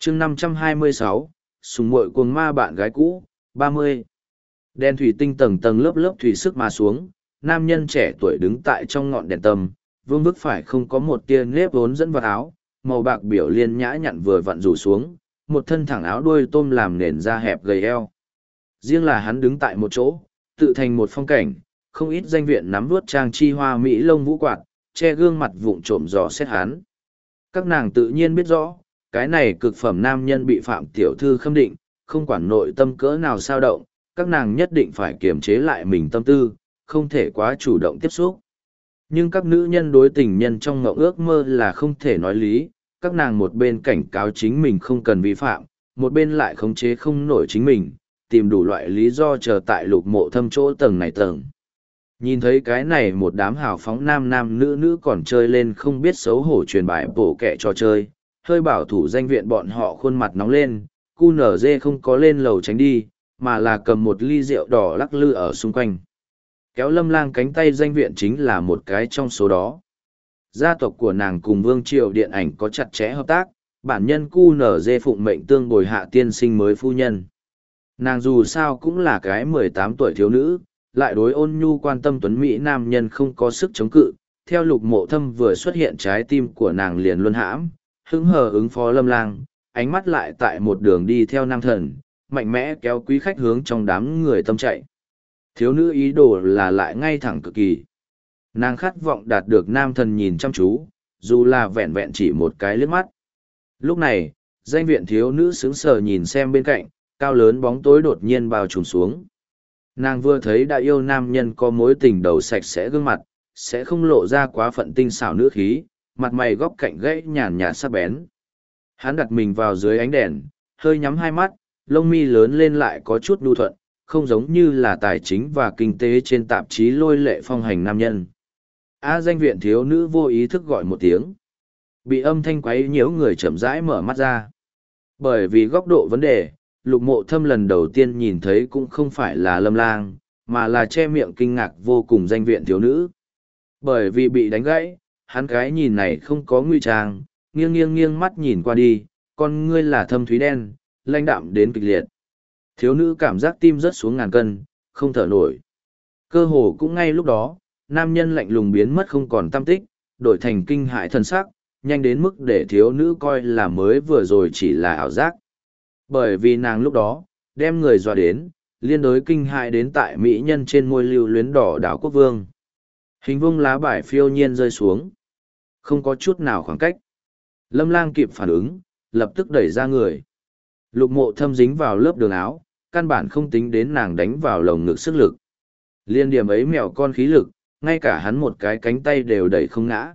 chương 526, sùng muội cuồng ma bạn gái cũ, 30. Đèn thủy tinh tầng tầng lớp lớp thủy sức mà xuống, nam nhân trẻ tuổi đứng tại trong ngọn đèn tầm, vương bức phải không có một tia nếp vốn dẫn vào áo, màu bạc biểu liên nhã nhặn vừa vặn rủ xuống, một thân thẳng áo đuôi tôm làm nền da hẹp gầy eo. Riêng là hắn đứng tại một chỗ, tự thành một phong cảnh, không ít danh viện nắm vuốt trang chi hoa mỹ lông vũ quạt, che gương mặt vụng trộm dò xét hắn. Các nàng tự nhiên biết rõ, cái này cực phẩm nam nhân bị Phạm tiểu thư khâm định, không quản nội tâm cỡ nào sao động, các nàng nhất định phải kiềm chế lại mình tâm tư, không thể quá chủ động tiếp xúc. Nhưng các nữ nhân đối tình nhân trong mộng ước mơ là không thể nói lý, các nàng một bên cảnh cáo chính mình không cần vi phạm, một bên lại khống chế không nổi chính mình, tìm đủ loại lý do chờ tại Lục Mộ Thâm chỗ tầng này tầng. Nhìn thấy cái này một đám hào phóng nam nam nữ nữ còn chơi lên không biết xấu hổ truyền bài bổ kẹ trò chơi, hơi bảo thủ danh viện bọn họ khuôn mặt nóng lên, QNZ không có lên lầu tránh đi, mà là cầm một ly rượu đỏ lắc lư ở xung quanh. Kéo Lâm Lang cánh tay danh viện chính là một cái trong số đó. Gia tộc của nàng cùng Vương Triều điện ảnh có chặt chẽ hợp tác, bản nhân QNZ phụng mệnh tương bồi hạ tiên sinh mới phu nhân. Nàng dù sao cũng là cái 18 tuổi thiếu nữ, lại đối ôn nhu quan tâm tuấn Mỹ nam nhân không có sức chống cự. Theo Lục Mộ Thâm vừa xuất hiện trái tim của nàng liền luân hãm, hứng hờ ứng phó Lâm Lang, ánh mắt lại tại một đường đi theo nam thần, mạnh mẽ kéo quý khách hướng trong đám người tâm chạy. Thiếu nữ ý đồ là lại ngay thẳng cực kỳ. Nàng khát vọng đạt được nam thần nhìn chăm chú, dù là vẹn vẹn chỉ một cái liếc mắt. Lúc này, danh viện thiếu nữ sững sờ nhìn xem bên cạnh, cao lớn bóng tối đột nhiên bao trùm xuống. Nàng vừa thấy đã yêu nam nhân có mối tình đầu sạch sẽ gương mặt, sẽ không lộ ra quá phận tinh xảo nữ khí, mặt mày góc cạnh gãy nhàn nhạt sắc bén. Hắn đặt mình vào dưới ánh đèn, hơi nhắm hai mắt, lông mi lớn lên lại có chút nhu thuận, không giống như là tài chính và kinh tế trên tạp chí lôi lệ phong hành nam nhân. Danh viện thiếu nữ vô ý thức gọi một tiếng. Bị âm thanh quấy nhiễu người chậm rãi mở mắt ra. Bởi vì góc độ vấn đề, Lục Mộ Thâm lần đầu tiên nhìn thấy cũng không phải là Lâm Lang, mà là che miệng kinh ngạc vô cùng danh viện thiếu nữ. Bởi vì bị đánh gãy, hắn cái nhìn này không có nguy trang, nghiêng mắt nhìn qua đi, con ngươi là thâm thúy đen, lãnh đạm đến kịch liệt. Thiếu nữ cảm giác tim rớt xuống ngàn cân, không thở nổi. Cơ hồ cũng ngay lúc đó, nam nhân lạnh lùng biến mất không còn tăm tích, đổi thành kinh hãi thần sắc, nhanh đến mức để thiếu nữ coi là mới vừa rồi chỉ là ảo giác. Bởi vì nàng lúc đó, đem người dọa đến, liên đối kinh hãi đến tại mỹ nhân trên môi lưu luyến đỏ đảo quốc vương. Hình vuông lá bài phiêu nhiên rơi xuống. Không có chút nào khoảng cách. Lâm Lang kịp phản ứng, lập tức đẩy ra người. Lục Mộ Thâm dính vào lớp đường áo, căn bản không tính đến nàng đánh vào lồng ngực sức lực. Liên điểm ấy mèo con khí lực, ngay cả hắn một cái cánh tay đều đẩy không ngã.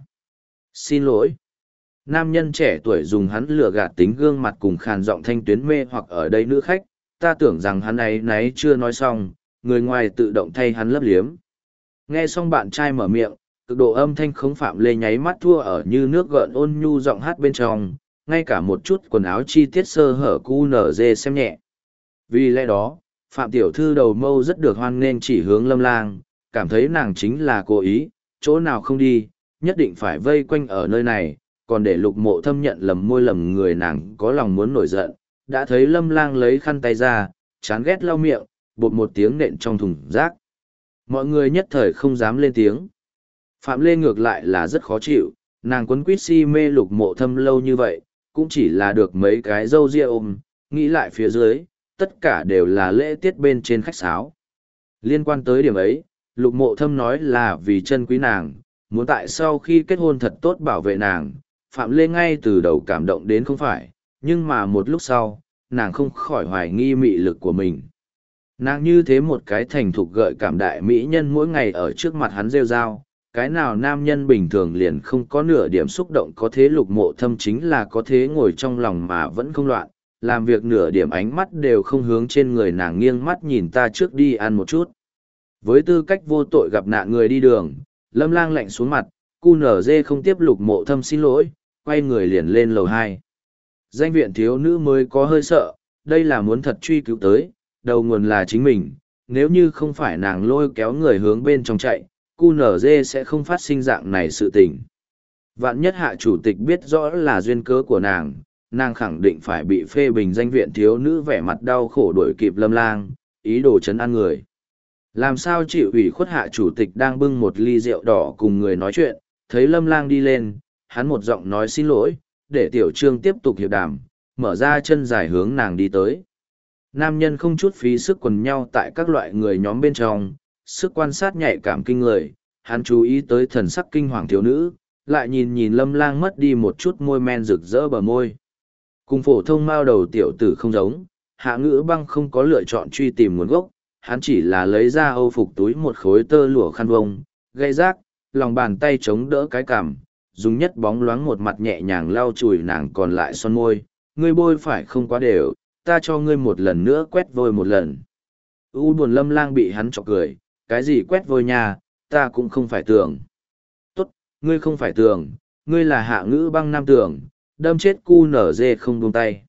Xin lỗi. Nam nhân trẻ tuổi dùng hắn lừa gạt tính gương mặt cùng khàn giọng thanh tuyến mê hoặc ở đây nữ khách, ta tưởng rằng hắn ấy nấy chưa nói xong, người ngoài tự động thay hắn lấp liếm. Nghe xong bạn trai mở miệng, cực độ âm thanh khống Phạm Lê nháy mắt thua ở như nước gợn ôn nhu giọng hát bên trong, ngay cả một chút quần áo chi tiết sơ hở QNZ xem nhẹ. Vì lẽ đó, Phạm Tiểu Thư đầu mâu rất được hoan nghênh chỉ hướng Lâm Lang, cảm thấy nàng chính là cố ý, chỗ nào không đi, nhất định phải vây quanh ở nơi này, còn để Lục Mộ Thâm nhận lầm môi lầm người nàng có lòng muốn nổi giận, đã thấy Lâm Lang lấy khăn tay ra, chán ghét lau miệng, bột một tiếng nện trong thùng rác. Mọi người nhất thời không dám lên tiếng. Phạm Lê ngược lại là rất khó chịu, nàng quấn quýt si mê Lục Mộ Thâm lâu như vậy, cũng chỉ là được mấy cái râu ria ôm, nghĩ lại phía dưới, tất cả đều là lễ tiết bên trên khách sáo. Liên quan tới điểm ấy, Lục Mộ Thâm nói là vì chân quý nàng, muốn tại sau khi kết hôn thật tốt bảo vệ nàng. Phạm Lê ngay từ đầu cảm động đến không phải, nhưng mà một lúc sau, nàng không khỏi hoài nghi mị lực của mình. Nàng như thế một cái thành thục gợi cảm đại mỹ nhân mỗi ngày ở trước mặt hắn rêu rao, cái nào nam nhân bình thường liền không có nửa điểm xúc động, có thế Lục Mộ Thâm chính là có thế ngồi trong lòng mà vẫn không loạn, làm việc nửa điểm ánh mắt đều không hướng trên người nàng, nghiêng mắt nhìn ta trước đi ăn một chút. Với tư cách vô tội gặp nạn người đi đường, Lâm Lang lạnh xuống mặt, QNZ không tiếp Lục Mộ Thâm xin lỗi, quay người liền lên lầu 2. Danh viện thiếu nữ mới có hơi sợ, đây là muốn thật truy cứu tới, đầu nguồn là chính mình, nếu như không phải nàng lôi kéo người hướng bên trong chạy, QNZ sẽ không phát sinh dạng này sự tình. Vạn nhất hạ chủ tịch biết rõ là duyên cớ của nàng, nàng khẳng định phải bị phê bình danh viện thiếu nữ vẻ mặt đau khổ đuổi kịp Lâm Lang, ý đồ chấn an người. Làm sao chịu ủy khuất hạ chủ tịch đang bưng một ly rượu đỏ cùng người nói chuyện, thấy Lâm Lang đi lên, hắn một giọng nói xin lỗi, để Tiểu Trương tiếp tục hiệp đàm, mở ra chân dài hướng nàng đi tới. Nam nhân không chút phí sức quần nhau tại các loại người nhóm bên trong, sức quan sát nhạy cảm kinh người, hắn chú ý tới thần sắc kinh hoàng thiếu nữ, lại nhìn nhìn Lâm Lang mất đi một chút môi men rực rỡ bờ môi. Cùng phổ thông mao đầu tiểu tử không giống, Hạ Ngữ Băng không có lựa chọn truy tìm nguồn gốc, hắn chỉ là lấy ra âu phục túi một khối tơ lụa khăn vông, gây rác, lòng bàn tay chống đỡ cái cằm, dùng nhất bóng loáng một mặt nhẹ nhàng lau chùi nàng còn lại son môi, ngươi bôi phải không quá đều, ta cho ngươi một lần nữa quét vôi một lần. U buồn Lâm Lang bị hắn chọc cười, cái gì quét vôi nhà, ta cũng không phải tưởng. Tốt, ngươi không phải tưởng, ngươi là Hạ Ngữ Băng nam tưởng, đâm chết cu nở dê không buông tay.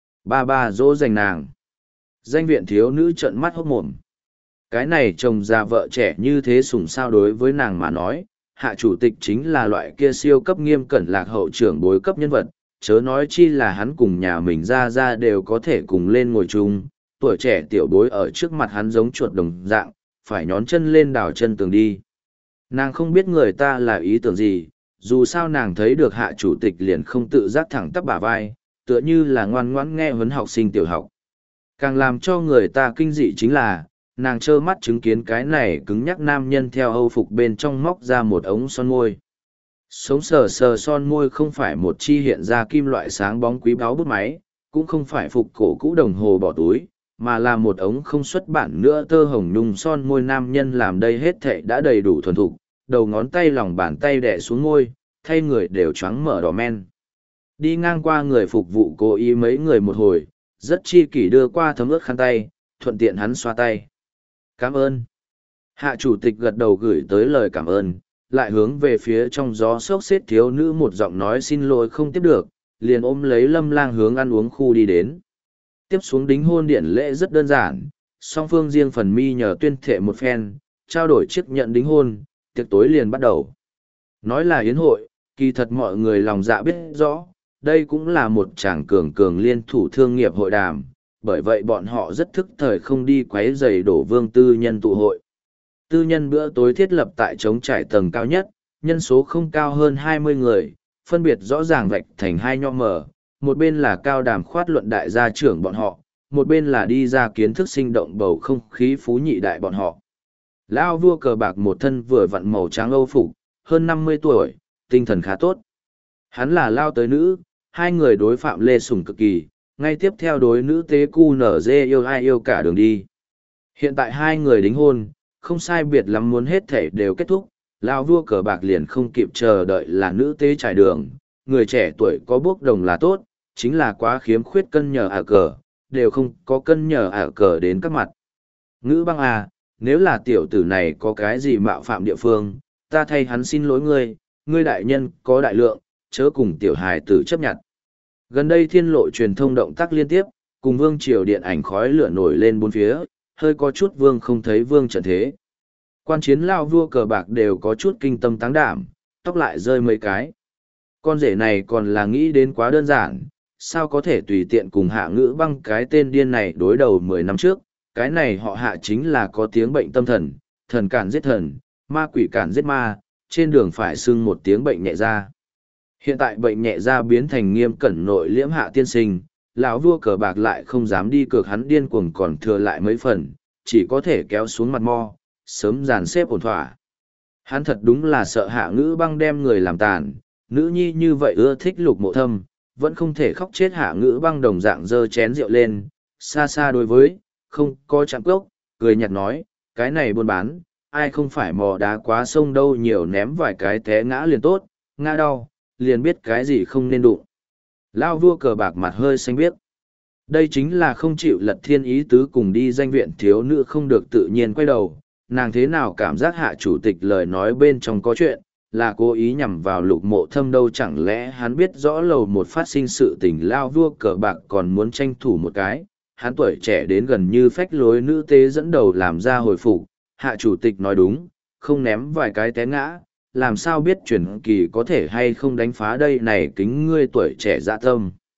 Ba dỗ dành nàng. Danh viện thiếu nữ trợn mắt hốc mồm. Cái này chồng già vợ trẻ như thế sủng sao đối với nàng mà nói, hạ chủ tịch chính là loại kia siêu cấp nghiêm cẩn lạc hậu trưởng bối cấp nhân vật, chớ nói chi là hắn cùng nhà mình ra đều có thể cùng lên ngồi chung, tuổi trẻ tiểu bối ở trước mặt hắn giống chuột đồng dạng, phải nhón chân lên đào chân tường đi. Nàng không biết người ta là ý tưởng gì, dù sao nàng thấy được hạ chủ tịch liền không tự giác thẳng tắp bả vai, tựa như là ngoan ngoãn nghe huấn học sinh tiểu học. Càng làm cho người ta kinh dị chính là, nàng trơ mắt chứng kiến cái này cứng nhắc nam nhân theo âu phục bên trong móc ra một ống son môi. Sống sờ sờ son môi không phải một chi hiện ra kim loại sáng bóng quý báu bút máy, cũng không phải phục cổ cũ đồng hồ bỏ túi, mà là một ống không xuất bản nữa tơ hồng nhung son môi nam nhân làm đây hết thệ đã đầy đủ thuần thục, đầu ngón tay lòng bàn tay đẻ xuống môi, thay người đều choáng mở đỏ men. Đi ngang qua người phục vụ cố ý mấy người một hồi, rất chi kỷ đưa qua thấm ướt khăn tay, thuận tiện hắn xoa tay. Cảm ơn. Hạ chủ tịch gật đầu gửi tới lời cảm ơn, lại hướng về phía trong gió sốc xếp thiếu nữ một giọng nói xin lỗi không tiếp được, liền ôm lấy Lâm Lang hướng ăn uống khu đi đến. Tiếp xuống đính hôn điện lễ rất đơn giản, song phương riêng phần mi nhờ tuyên thệ một phen, trao đổi chiếc nhận đính hôn, tiệc tối liền bắt đầu. Nói là yến hội, kỳ thật mọi người lòng dạ biết rõ, đây cũng là một tràng cường liên thủ thương nghiệp hội đàm, bởi vậy bọn họ rất thức thời không đi quấy rầy đổ vương tư nhân tụ hội. Tư nhân bữa tối thiết lập tại trống trải tầng cao nhất, nhân số không cao hơn 20 người, phân biệt rõ ràng vạch thành hai nho mở, một bên là cao đàm khoát luận đại gia trưởng bọn họ, một bên là đi ra kiến thức sinh động bầu không khí phú nhị đại bọn họ. Lão vua cờ bạc một thân vừa vặn màu trắng âu phục, hơn 50 tuổi, tinh thần khá tốt. Hắn là lao tới nữ, hai người đối phạm lê sủng cực kỳ, ngay tiếp theo đối nữ tế cu nở dê yêu ai yêu cả đường đi. Hiện tại hai người đính hôn, không sai biệt lắm muốn hết thể đều kết thúc, lao vua cờ bạc liền không kịp chờ đợi là nữ tế trải đường, người trẻ tuổi có bước đồng là tốt, chính là quá khiếm khuyết cân nhờ cờ, đều không có cân nhờ cờ đến các mặt. Ngữ Băng à, nếu là tiểu tử này có cái gì mạo phạm địa phương, ta thay hắn xin lỗi ngươi, ngươi đại nhân có đại lượng, chớ cùng tiểu hài tử chấp nhận. Gần đây thiên lộ truyền thông động tác liên tiếp, cùng vương triều điện ảnh khói lửa nổi lên bốn phía, hơi có chút vương không thấy vương trận thế. Quan chiến lao vua cờ bạc đều có chút kinh tâm táng đảm, tóc lại rơi mấy cái. Con rể này còn là nghĩ đến quá đơn giản, sao có thể tùy tiện cùng Hạ Ngữ Băng cái tên điên này đối đầu 10 năm trước, cái này họ Hạ chính là có tiếng bệnh tâm thần, thần cản giết thần, ma quỷ cản giết ma, trên đường phải xưng một tiếng bệnh nhẹ ra. Hiện tại bệnh nhẹ ra biến thành nghiêm cẩn nội liễm Hạ tiên sinh, lão vua cờ bạc lại không dám đi cược hắn điên cuồng còn thừa lại mấy phần, chỉ có thể kéo xuống mặt mo, sớm dàn xếp ổn thỏa. Hắn thật đúng là sợ Hạ Ngữ Băng đem người làm tàn, nữ nhi như vậy ưa thích Lục Mộ Thâm, vẫn không thể khóc chết Hạ Ngữ Băng đồng dạng dơ chén rượu lên, xa xa đối với, không có chạm cốc, cười nhạt nói, cái này buôn bán, ai không phải mò đá quá sông đâu nhiều ném vài cái té ngã liền tốt, ngã đau, liền biết cái gì không nên đụng. Lao vua cờ bạc mặt hơi xanh biếc. Đây chính là không chịu lật thiên ý tứ cùng đi danh viện thiếu nữ không được tự nhiên quay đầu, nàng thế nào cảm giác Hạ chủ tịch lời nói bên trong có chuyện, là cố ý nhằm vào Lục Mộ Thâm đâu, chẳng lẽ hắn biết rõ lầu một phát sinh sự tình lao vua cờ bạc còn muốn tranh thủ một cái, hắn tuổi trẻ đến gần như phách lối nữ tế dẫn đầu làm ra hồi phục, Hạ chủ tịch nói đúng, không ném vài cái té ngã, làm sao biết truyền kỳ có thể hay không đánh phá đây này kính ngươi tuổi trẻ dạ tâm.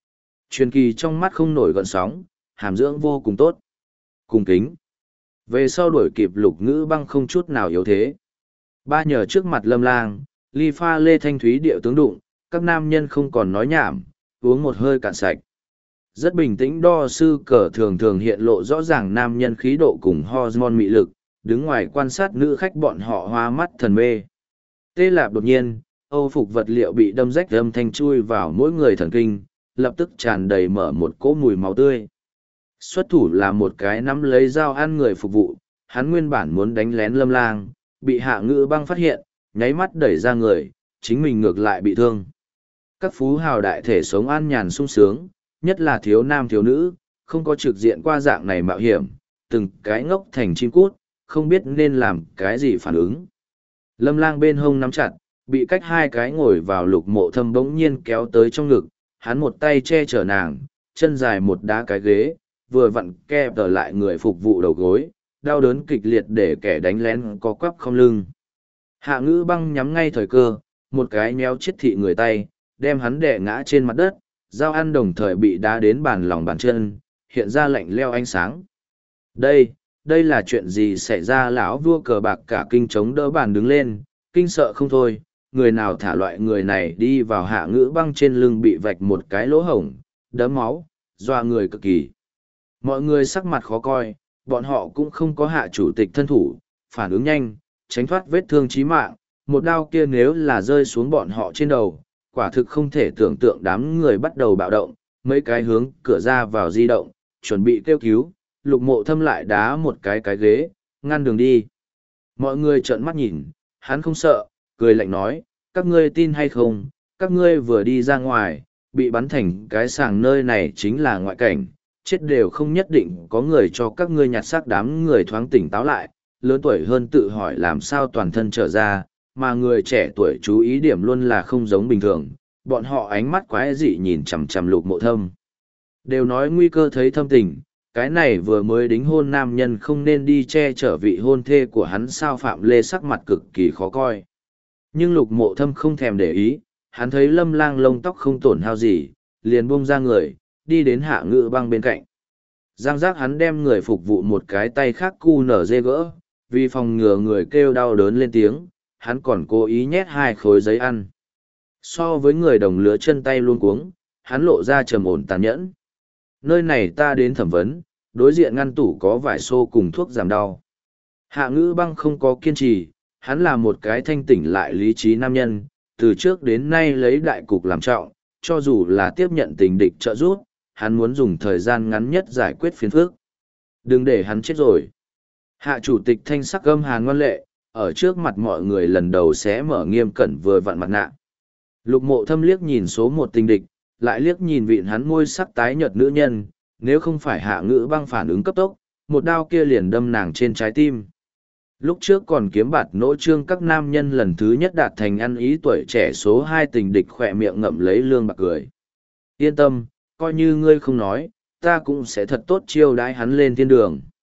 Truyền kỳ trong mắt không nổi gợn sóng, hàm dưỡng vô cùng tốt. Cung kính. Về sau đuổi kịp Lục Ngữ Băng không chút nào yếu thế. Ba nhờ trước mặt Lâm Lang, ly pha lê thanh thúy điệu tướng đụng, các nam nhân không còn nói nhảm, uống một hơi cạn sạch. Rất bình tĩnh đo sư cờ thường thường hiện lộ rõ ràng nam nhân khí độ cùng hormone mị lực, đứng ngoài quan sát nữ khách bọn họ hoa mắt thần mê. Tê Lạp đột nhiên, Âu phục vật liệu bị đâm rách âm thanh chui vào mỗi người thần kinh, lập tức tràn đầy mở một cỗ mùi máu tươi. Xuất thủ là một cái nắm lấy dao ăn người phục vụ, hắn nguyên bản muốn đánh lén Lâm Lang, bị Hạ Ngữ Băng phát hiện, nháy mắt đẩy ra người, chính mình ngược lại bị thương. Các phú hào đại thể sống an nhàn sung sướng, nhất là thiếu nam thiếu nữ, không có trực diện qua dạng này mạo hiểm, từng cái ngốc thành chim cút, không biết nên làm cái gì phản ứng. Lâm Lang bên hông nắm chặt, bị cách hai cái ngồi vào Lục Mộ Thâm bỗng nhiên kéo tới trong ngực, hắn một tay che chở nàng, chân dài một đá cái ghế, vừa vặn kẹp trở lại người phục vụ đầu gối, đau đớn kịch liệt để kẻ đánh lén có quắp không lưng. Hạ Ngữ Băng nhắm ngay thời cơ, một cái méo chết thị người tay, đem hắn đè ngã trên mặt đất, dao ăn đồng thời bị đá đến bàn lòng bàn chân, hiện ra lạnh leo ánh sáng. Đây là chuyện gì xảy ra? Lão vua cờ bạc cả kinh chống đỡ bàn đứng lên, kinh sợ không thôi, người nào thả loại người này đi vào. Hạ Ngữ Băng trên lưng bị vạch một cái lỗ hổng, đẫm máu, dọa người cực kỳ. Mọi người sắc mặt khó coi, bọn họ cũng không có Hạ chủ tịch thân thủ, phản ứng nhanh, tránh thoát vết thương chí mạng, một đao kia nếu là rơi xuống bọn họ trên đầu, quả thực không thể tưởng tượng. Đám người bắt đầu bạo động, mấy cái hướng cửa ra vào di động, chuẩn bị kêu cứu. Lục Mộ Thâm lại đá một cái ghế, ngăn đường đi. Mọi người trợn mắt nhìn, hắn không sợ, cười lạnh nói, các ngươi tin hay không, các ngươi vừa đi ra ngoài, bị bắn thành cái sàng nơi này chính là ngoại cảnh, chết đều không nhất định có người cho các ngươi nhặt xác. Đám người thoáng tỉnh táo lại, lớn tuổi hơn tự hỏi làm sao toàn thân trở ra, mà người trẻ tuổi chú ý điểm luôn là không giống bình thường, bọn họ ánh mắt quái dị nhìn chằm chằm Lục Mộ Thâm. Đều nói nguy cơ thấy thâm tình, cái này vừa mới đính hôn nam nhân không nên đi che chở vị hôn thê của hắn sao? Phạm Lê sắc mặt cực kỳ khó coi. Nhưng Lục Mộ Thâm không thèm để ý, hắn thấy Lâm Lang lông tóc không tổn hao gì, liền buông ra người, đi đến Hạ Ngữ Băng bên cạnh. Giang giác hắn đem người phục vụ một cái tay khác cu nở dê gỡ, vì phòng ngừa người kêu đau đớn lên tiếng, hắn còn cố ý nhét hai khối giấy ăn. So với người đồng lứa chân tay luôn cuống, hắn lộ ra trầm ổn tàn nhẫn. Nơi này ta đến thẩm vấn, đối diện ngăn tủ có vải xô cùng thuốc giảm đau. Hạ Ngữ Băng không có kiên trì, hắn là một cái thanh tỉnh lại lý trí nam nhân, từ trước đến nay lấy đại cục làm trọng, cho dù là tiếp nhận tình địch trợ giúp, hắn muốn dùng thời gian ngắn nhất giải quyết phiền phức. Đừng để hắn chết rồi. Hạ chủ tịch thanh sắc gâm hàn ngoan lệ, ở trước mặt mọi người lần đầu sẽ mở nghiêm cẩn vừa vặn mặt nạ. Lục Mộ Thâm liếc nhìn số một tình địch, lại liếc nhìn vịn hắn môi sắc tái nhợt nữ nhân, nếu không phải Hạ Ngữ Băng phản ứng cấp tốc, một đao kia liền đâm nàng trên trái tim. Lúc trước còn kiếm bạt nỗ trương các nam nhân lần thứ nhất đạt thành ăn ý, tuổi trẻ số hai tình địch khỏe miệng ngậm lấy lương bạc cười. Yên tâm, coi như ngươi không nói, ta cũng sẽ thật tốt chiêu đãi hắn lên thiên đường.